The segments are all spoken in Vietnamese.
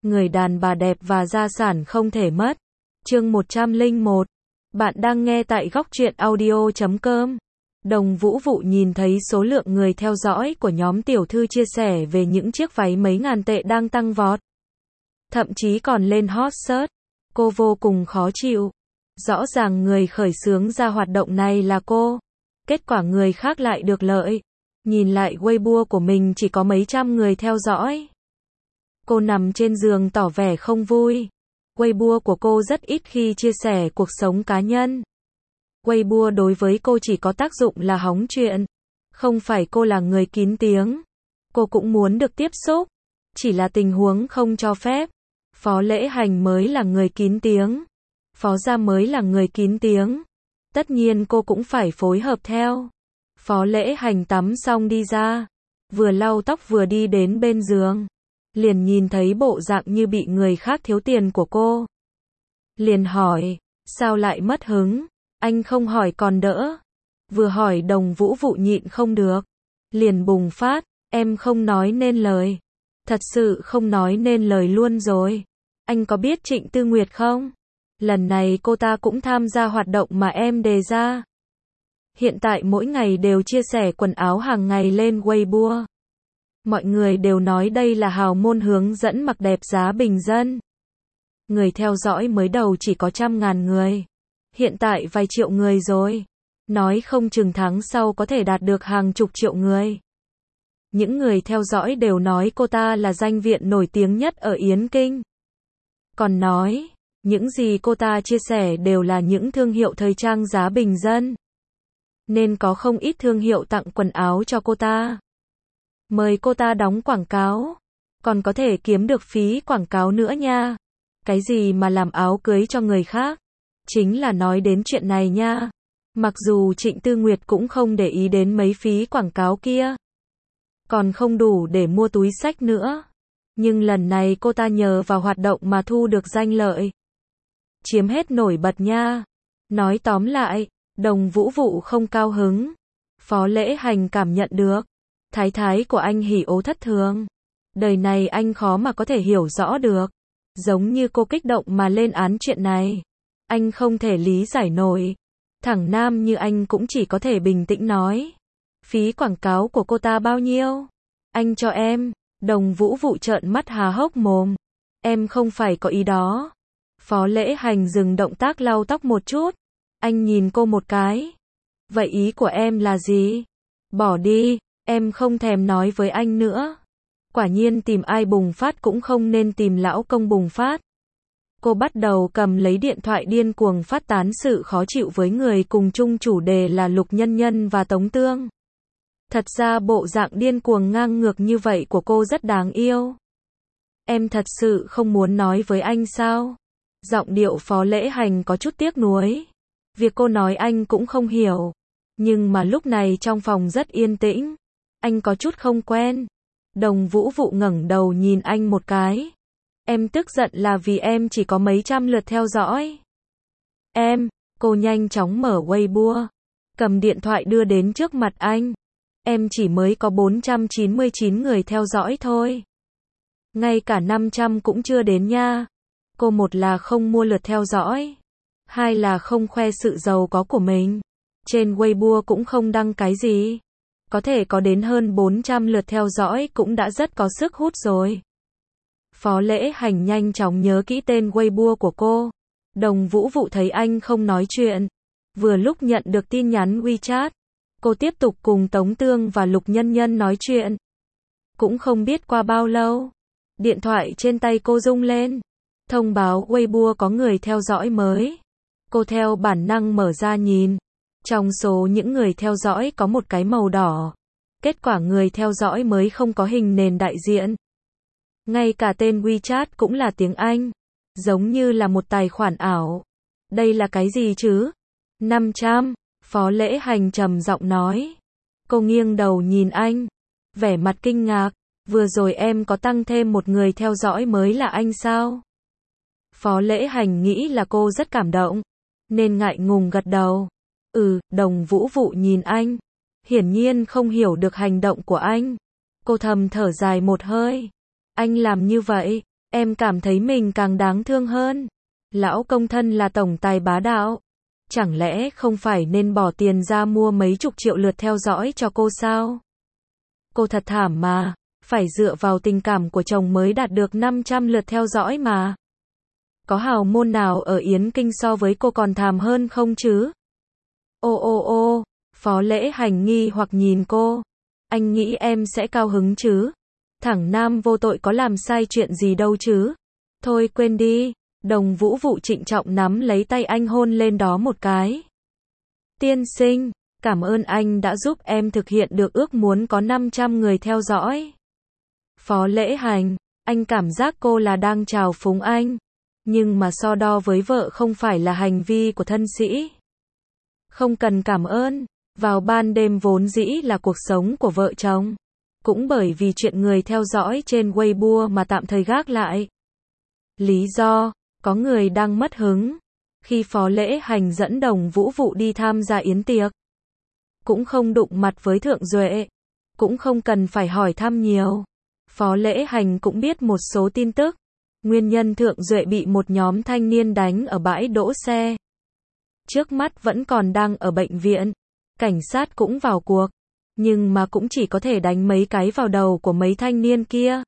Người đàn bà đẹp và gia sản không thể mất. Chương 101. Bạn đang nghe tại góc truyện audio.com. Đồng Vũ Vụ nhìn thấy số lượng người theo dõi của nhóm tiểu thư chia sẻ về những chiếc váy mấy ngàn tệ đang tăng vọt. Thậm chí còn lên hot search. Cô vô cùng khó chịu. Rõ ràng người khởi xướng ra hoạt động này là cô. Kết quả người khác lại được lợi. Nhìn lại Weibo của mình chỉ có mấy trăm người theo dõi. Cô nằm trên giường tỏ vẻ không vui. Weibo của cô rất ít khi chia sẻ cuộc sống cá nhân. Weibo đối với cô chỉ có tác dụng là hóng chuyện. Không phải cô là người kín tiếng. Cô cũng muốn được tiếp xúc. Chỉ là tình huống không cho phép. Phó Lễ Hành mới là người kín tiếng. Phó Gia mới là người kín tiếng. Tất nhiên cô cũng phải phối hợp theo. Phó Lễ Hành tắm xong đi ra. Vừa lau tóc vừa đi đến bên giường. Liền nhìn thấy bộ dạng như bị người khác thiếu tiền của cô. Liền hỏi, sao lại mất hứng? Anh không hỏi còn đỡ. Vừa hỏi Đồng Vũ Vụ nhịn không được. Liền bùng phát, em không nói nên lời. Thật sự không nói nên lời luôn rồi. Anh có biết Trịnh Tư Nguyệt không? Lần này cô ta cũng tham gia hoạt động mà em đề ra. Hiện tại mỗi ngày đều chia sẻ quần áo hàng ngày lên Weibo. Mọi người đều nói đây là hào môn hướng dẫn mặc đẹp giá bình dân. Người theo dõi mới đầu chỉ có 100.000 người. Hiện tại vài triệu người rồi. Nói không chừng tháng sau có thể đạt được hàng chục triệu người. Những người theo dõi đều nói cô ta là danh viện nổi tiếng nhất ở Yến Kinh. Còn nói, những gì cô ta chia sẻ đều là những thương hiệu thời trang giá bình dân. Nên có không ít thương hiệu tặng quần áo cho cô ta. Mời cô ta đóng quảng cáo. Còn có thể kiếm được phí quảng cáo nữa nha. Cái gì mà làm áo cưới cho người khác. Chính là nói đến chuyện này nha. Mặc dù Trịnh Tư Nguyệt cũng không để ý đến mấy phí quảng cáo kia. Còn không đủ để mua túi xách nữa. Nhưng lần này cô ta nhờ vào hoạt động mà thu được danh lợi. Chiếm hết nổi bật nha. Nói tóm lại, Đồng Vũ Vụ không cao hứng. Phó Lễ Hành cảm nhận được. Thái thái của anh hỉ ố thất thường. Đời này anh khó mà có thể hiểu rõ được. Giống như cô kích động mà lên án chuyện này. Anh không thể lý giải nổi. Thằng nam như anh cũng chỉ có thể bình tĩnh nói. Phí quảng cáo của cô ta bao nhiêu? Anh cho em. Đồng Vũ Vụ trợn mắt há hốc mồm. Em không phải có ý đó. Phó Lễ Hành dừng động tác lau tóc một chút. Anh nhìn cô một cái. Vậy ý của em là gì? Bỏ đi. Em không thèm nói với anh nữa. Quả nhiên tìm ai bùng phát cũng không nên tìm lão công bùng phát. Cô bắt đầu cầm lấy điện thoại điên cuồng phát tán sự khó chịu với người cùng chung chủ đề là Lục Nhân Nhân và Tống Tương. Thật ra bộ dạng điên cuồng ngang ngược như vậy của cô rất đáng yêu. Em thật sự không muốn nói với anh sao? Giọng điệu Phó Lễ Hành có chút tiếc nuối. Việc cô nói anh cũng không hiểu. Nhưng mà lúc này trong phòng rất yên tĩnh. Anh có chút không quen. Đồng Vũ Vụ ngẩng đầu nhìn anh một cái. Em tức giận là vì em chỉ có mấy trăm lượt theo dõi. Cô nhanh chóng mở Weibo. Cầm điện thoại đưa đến trước mặt anh. Em chỉ mới có 499 người theo dõi thôi. Ngay cả 500 cũng chưa đến nha. Cô một là không mua lượt theo dõi. Hai là không khoe sự giàu có của mình. Trên Weibo cũng không đăng cái gì. Có thể có đến hơn 400 lượt theo dõi cũng đã rất có sức hút rồi. Phó Lễ Hành nhanh chóng nhớ kỹ tên Weibo của cô. Đồng Vũ Vụ thấy anh không nói chuyện. Vừa lúc nhận được tin nhắn WeChat. Cô tiếp tục cùng Tống Tương và Lục Nhân Nhân nói chuyện. Cũng không biết qua bao lâu. Điện thoại trên tay cô rung lên. Thông báo Weibo có người theo dõi mới. Cô theo bản năng mở ra nhìn. Trong số những người theo dõi có một cái màu đỏ. Kết quả người theo dõi mới không có hình nền đại diện. Ngay cả tên WeChat cũng là tiếng Anh. Giống như là một tài khoản ảo. Đây là cái gì chứ? 500. Phó Lễ Hành trầm giọng nói. Cô nghiêng đầu nhìn anh. Vẻ mặt kinh ngạc. Vừa rồi em có tăng thêm một người theo dõi mới là anh sao? Phó Lễ Hành nghĩ là cô rất cảm động. Nên ngại ngùng gật đầu. Đồng Vũ Vụ nhìn anh. Hiển nhiên không hiểu được hành động của anh. Cô thầm thở dài một hơi. Anh làm như vậy, Em cảm thấy mình càng đáng thương hơn. Lão công thân là tổng tài bá đạo. Chẳng lẽ không phải nên bỏ tiền ra mua mấy chục triệu lượt theo dõi cho cô sao? Cô thật thảm mà, phải dựa vào tình cảm của chồng mới đạt được 500 lượt theo dõi mà. Có hào môn nào ở Yến Kinh so với cô còn thảm hơn không chứ? Ô, Phó Lễ Hành nghi hoặc nhìn cô. Anh nghĩ em sẽ cao hứng chứ? Thằng nam vô tội có làm sai chuyện gì đâu chứ? Thôi quên đi. Đồng Vũ Vụ trịnh trọng nắm lấy tay anh hôn lên đó một cái. Tiên sinh, cảm ơn anh đã giúp em thực hiện được ước muốn có 500 người theo dõi. Phó Lễ Hành, anh cảm giác cô là đang trào phúng anh. Nhưng mà so đo với vợ không phải là hành vi của thân sĩ. Không cần cảm ơn. Vào ban đêm vốn dĩ là cuộc sống của vợ chồng. Cũng bởi vì chuyện người theo dõi trên Weibo mà tạm thời gác lại. Lý do, có người đang mất hứng. Khi Phó Lễ Hành dẫn Đồng Vũ Vụ đi tham gia yến tiệc. Cũng không đụng mặt với Thượng Duệ. Cũng không cần phải hỏi thăm nhiều. Phó Lễ Hành cũng biết một số tin tức. Nguyên nhân Thượng Duệ bị một nhóm thanh niên đánh ở bãi đỗ xe. Trước mắt vẫn còn đang ở bệnh viện. Cảnh sát cũng vào cuộc. Nhưng mà cũng chỉ có thể đánh mấy cái vào đầu của mấy thanh niên kia.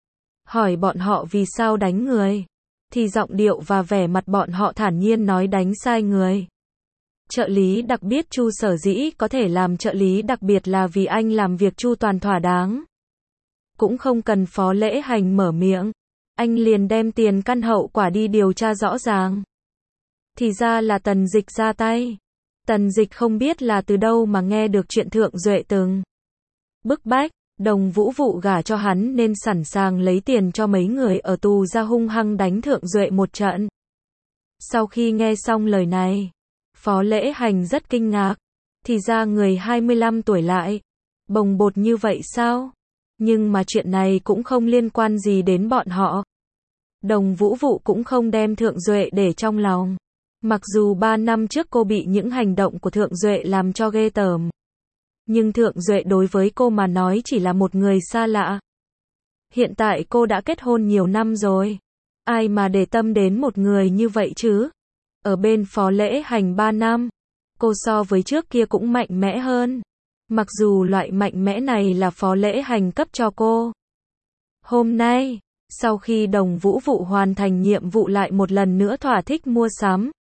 Hỏi bọn họ vì sao đánh người. Thì giọng điệu và vẻ mặt bọn họ thản nhiên nói đánh sai người. Trợ lý đặc biệt Chu sở dĩ có thể làm trợ lý đặc biệt là vì anh làm việc chu toàn thỏa đáng. Cũng không cần Phó Lễ Hành mở miệng. Anh liền đem tiền căn hậu quả đi điều tra rõ ràng. Thì ra là Tần Dịch ra tay. Tần Dịch không biết là từ đâu mà nghe được chuyện Thượng Duệ từng bức bách, Đồng Vũ Vụ gả cho hắn nên sẵn sàng lấy tiền cho mấy người ở tù ra hung hăng đánh Thượng Duệ một trận. Sau khi nghe xong lời này, Phó Lễ Hành rất kinh ngạc. Thì ra người 25 tuổi lại bồng bột như vậy sao? Nhưng mà chuyện này cũng không liên quan gì đến bọn họ. Đồng Vũ Vụ cũng không đem Thượng Duệ để trong lòng. Mặc dù 3 năm trước cô bị những hành động của Thượng Duệ làm cho ghê tởm. Nhưng Thượng Duệ đối với cô mà nói chỉ là một người xa lạ. Hiện tại cô đã kết hôn nhiều năm rồi. Ai mà để tâm đến một người như vậy chứ? Ở bên Phó Lễ Hành 3 năm, cô so với trước kia cũng mạnh mẽ hơn. Mặc dù loại mạnh mẽ này là Phó Lễ Hành cấp cho cô. Hôm nay, sau khi Đồng Vũ Vụ hoàn thành nhiệm vụ lại một lần nữa thỏa thích mua sắm.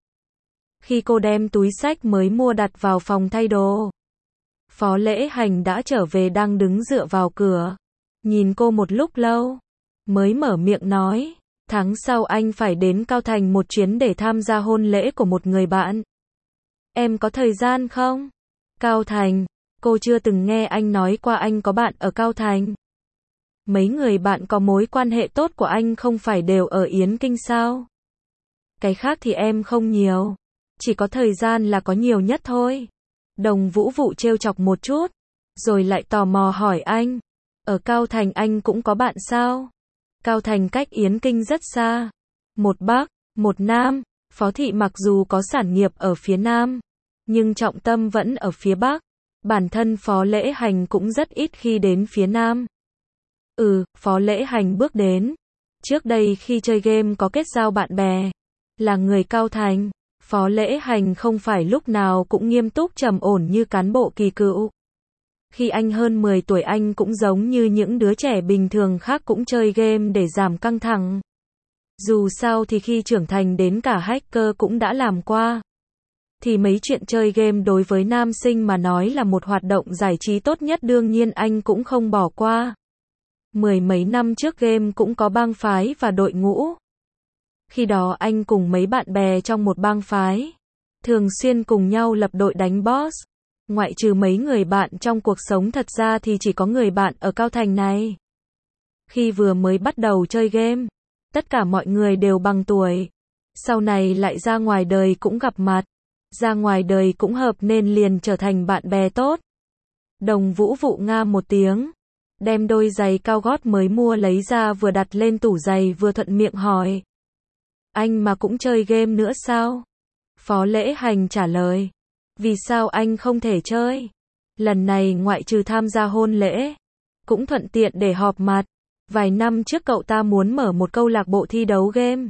Khi cô đem túi xách mới mua đặt vào phòng thay đồ, Phó Lễ Hành đã trở về đang đứng dựa vào cửa. Nhìn cô một lúc lâu, mới mở miệng nói, tháng sau anh phải đến Cao Thành một chuyến để tham gia hôn lễ của một người bạn. Em có thời gian không? Cao Thành, cô chưa từng nghe anh nói qua anh có bạn ở Cao Thành. Mấy người bạn có mối quan hệ tốt của anh không phải đều ở Yến Kinh sao? Cái khác thì em không nhiều. Chỉ có thời gian là có nhiều nhất thôi. Đồng Vũ Vụ trêu chọc một chút, rồi lại tò mò hỏi anh. Ở Cao Thành anh cũng có bạn sao? Cao Thành cách Yến Kinh rất xa. Một Bắc, một Nam. Phó thị mặc dù có sản nghiệp ở phía Nam, nhưng trọng tâm vẫn ở phía Bắc. Bản thân Phó Lễ Hành cũng rất ít khi đến phía Nam. Phó Lễ Hành bước đến. Trước đây khi chơi game có kết giao bạn bè. Là người Cao Thành. Phó Lễ Hành không phải lúc nào cũng nghiêm túc trầm ổn như cán bộ kỳ cựu. Khi anh hơn 10 tuổi anh cũng giống như những đứa trẻ bình thường khác cũng chơi game để giảm căng thẳng. Dù sao thì khi trưởng thành đến cả hacker cũng đã làm qua. Thì mấy chuyện chơi game đối với nam sinh mà nói là một hoạt động giải trí tốt nhất đương nhiên anh cũng không bỏ qua. Mười mấy năm trước game cũng có bang phái và đội ngũ. Khi đó anh cùng mấy bạn bè trong một bang phái, thường xuyên cùng nhau lập đội đánh boss. Ngoại trừ mấy người bạn trong cuộc sống thật ra thì chỉ có người bạn ở Cao Thành này. Khi vừa mới bắt đầu chơi game, tất cả mọi người đều bằng tuổi. Sau này lại ra ngoài đời cũng gặp mặt. Ra ngoài đời cũng hợp nên liền trở thành bạn bè tốt. Đồng Vũ Vụ nga một tiếng. Đem đôi giày cao gót mới mua lấy ra vừa đặt lên tủ giày vừa thuận miệng hỏi. Anh mà cũng chơi game nữa sao? Phó Lễ Hành trả lời. Vì sao anh không thể chơi? Lần này ngoại trừ tham gia hôn lễ, cũng thuận tiện để họp mặt. Vài năm trước cậu ta muốn mở một câu lạc bộ thi đấu game.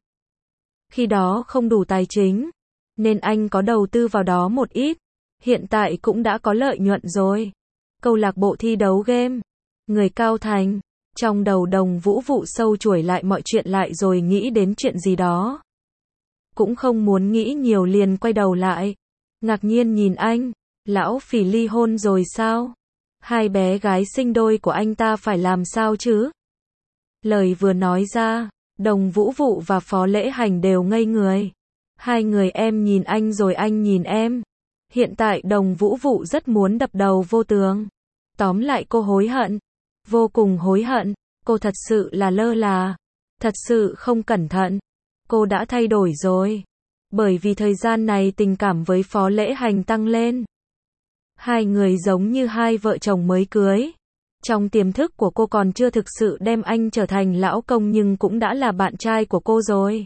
Khi đó không đủ tài chính, nên anh có đầu tư vào đó một ít. Hiện tại cũng đã có lợi nhuận rồi. Câu lạc bộ thi đấu game. Người Cao Thành. Trong đầu Đồng Vũ Vụ sâu chuỗi lại mọi chuyện lại rồi nghĩ đến chuyện gì đó. Cũng không muốn nghĩ nhiều liền quay đầu lại. Ngạc nhiên nhìn anh. Lão Phỉ ly hôn rồi sao? Hai bé gái sinh đôi của anh ta phải làm sao chứ? Lời vừa nói ra, Đồng Vũ Vụ và Phó Lễ Hành đều ngây người. Hai người em nhìn anh rồi anh nhìn em. Hiện tại Đồng Vũ Vụ rất muốn đập đầu vô tường. Tóm lại cô hối hận. Vô cùng hối hận. Cô thật sự là lơ là. Thật sự không cẩn thận. Cô đã thay đổi rồi. Bởi vì thời gian này tình cảm với Phó Lễ Hành tăng lên. Hai người giống như hai vợ chồng mới cưới. Trong tiềm thức của cô còn chưa thực sự đem anh trở thành lão công nhưng cũng đã là bạn trai của cô rồi.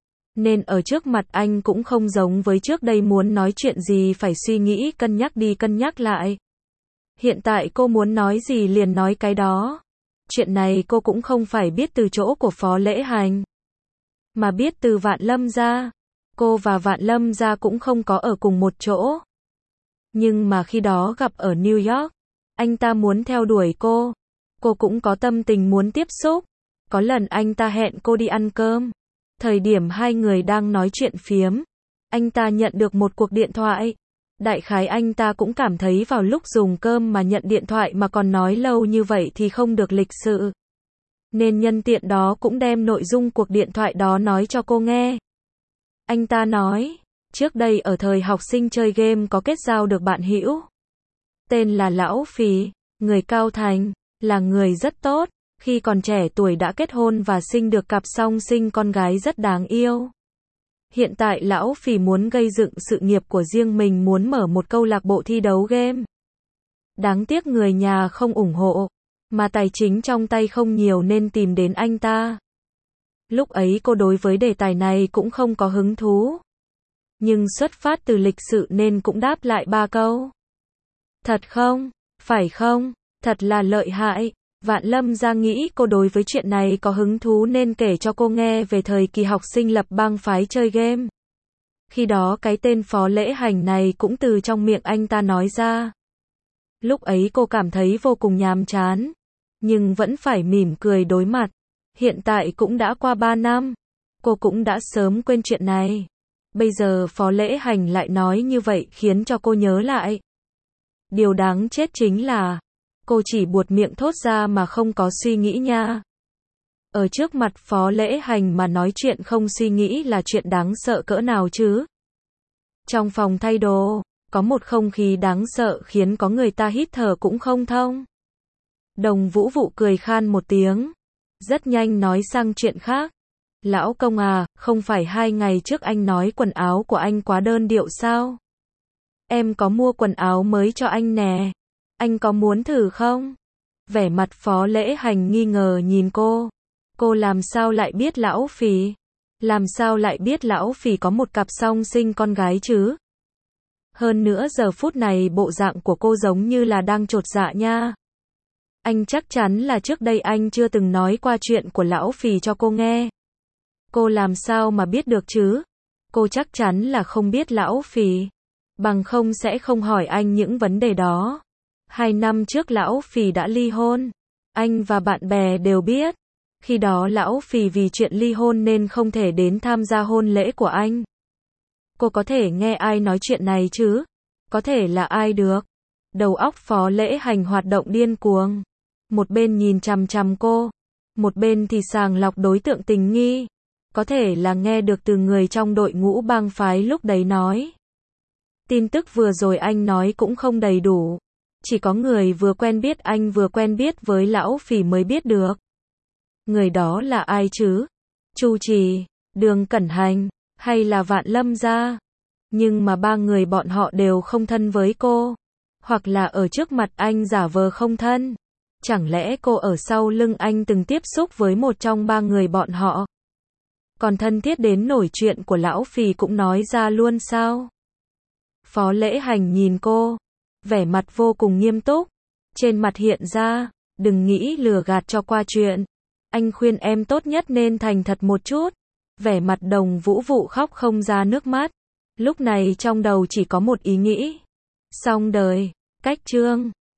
Nên ở trước mặt anh cũng không giống với trước đây muốn nói chuyện gì phải suy nghĩ cân nhắc đi cân nhắc lại. Hiện tại cô muốn nói gì liền nói cái đó. Chuyện này cô cũng không phải biết từ chỗ của Phó Lễ Hành, mà biết từ Vạn Lâm gia. Cô và Vạn Lâm gia cũng không có ở cùng một chỗ. Nhưng mà khi đó gặp ở New York, anh ta muốn theo đuổi cô. Cô cũng có tâm tình muốn tiếp xúc. Có lần anh ta hẹn cô đi ăn cơm. Thời điểm hai người đang nói chuyện phiếm, anh ta nhận được một cuộc điện thoại. Đại khái anh ta cũng cảm thấy vào lúc dùng cơm mà nhận điện thoại mà còn nói lâu như vậy thì không được lịch sự. Nên nhân tiện đó cũng đem nội dung cuộc điện thoại đó nói cho cô nghe. Anh ta nói, trước đây ở thời học sinh chơi game có kết giao được bạn hữu. Tên là Lão Phỉ, người Cao Thành, là người rất tốt. Khi còn trẻ tuổi đã kết hôn và sinh được cặp song sinh con gái rất đáng yêu. Hiện tại Lão Phỉ muốn gây dựng sự nghiệp của riêng mình, muốn mở một câu lạc bộ thi đấu game. Đáng tiếc người nhà không ủng hộ, mà tài chính trong tay không nhiều nên tìm đến anh ta. Lúc ấy cô đối với đề tài này cũng không có hứng thú. Nhưng xuất phát từ lịch sự nên cũng đáp lại 3 câu. Thật không? Phải không? Thật là lợi hại. Vạn Lâm gia nghĩ cô đối với chuyện này có hứng thú nên kể cho cô nghe về thời kỳ học sinh lập bang phái chơi game. Khi đó cái tên Phó Lễ Hành này cũng từ trong miệng anh ta nói ra. Lúc ấy cô cảm thấy vô cùng nhàm chán, nhưng vẫn phải mỉm cười đối mặt. Hiện tại cũng đã qua 3 năm, cô cũng đã sớm quên chuyện này. Bây giờ Phó Lễ Hành lại nói như vậy khiến cho cô nhớ lại. Điều đáng chết chính là cô chỉ buột miệng thốt ra mà không có suy nghĩ nha. Ở trước mặt Phó Lễ Hành mà nói chuyện không suy nghĩ là chuyện đáng sợ cỡ nào chứ. Trong phòng thay đồ, có một không khí đáng sợ khiến có người ta hít thở cũng không thông. Đồng Vũ Vụ cười khan một tiếng, rất nhanh nói sang chuyện khác. Lão công à, không phải 2 ngày trước anh nói quần áo của anh quá đơn điệu sao? Em có mua quần áo mới cho anh nè. Anh có muốn thử không? Vẻ mặt Phó Lễ Hành nghi ngờ nhìn cô. Cô làm sao lại biết Lão Phỉ? Làm sao lại biết Lão Phỉ có một cặp song sinh con gái chứ? Hơn nữa giờ phút này bộ dạng của cô giống như là đang chột dạ nha. Anh chắc chắn là trước đây anh chưa từng nói qua chuyện của Lão Phỉ cho cô nghe. Cô làm sao mà biết được chứ? Cô chắc chắn là không biết Lão Phỉ. Bằng không sẽ không hỏi anh những vấn đề đó. 2 năm trước Lão Phỉ đã ly hôn. Anh và bạn bè đều biết. Khi đó Lão Phỉ vì chuyện ly hôn nên không thể đến tham gia hôn lễ của anh. Cô có thể nghe ai nói chuyện này chứ? Có thể là ai được? Đầu óc Phó Lễ Hành hoạt động điên cuồng. Một bên nhìn chằm chằm cô, một bên thì sàng lọc đối tượng tình nghi. Có thể là nghe được từ người trong đội ngũ bang phái lúc đấy nói. Tin tức vừa rồi anh nói cũng không đầy đủ. Chỉ có người vừa quen biết anh vừa quen biết với Lão Phỉ mới biết được. Người đó là ai chứ? Chu Trì, Đường Cẩn Hành, hay là Vạn Lâm gia? Nhưng mà 3 người bọn họ đều không thân với cô. Hoặc là ở trước mặt anh giả vờ không thân. Chẳng lẽ cô ở sau lưng anh từng tiếp xúc với một trong 3 người bọn họ? Còn thân thiết đến nổi chuyện của Lão Phỉ cũng nói ra luôn sao? Phó Lễ Hành nhìn cô, vẻ mặt vô cùng nghiêm túc. Trên mặt hiện ra, đừng nghĩ lừa gạt cho qua chuyện. Anh khuyên em tốt nhất nên thành thật một chút. Vẻ mặt Đồng Vũ Vụ khóc không ra nước mắt. Lúc này trong đầu chỉ có một ý nghĩ. Xong đời. Cách chương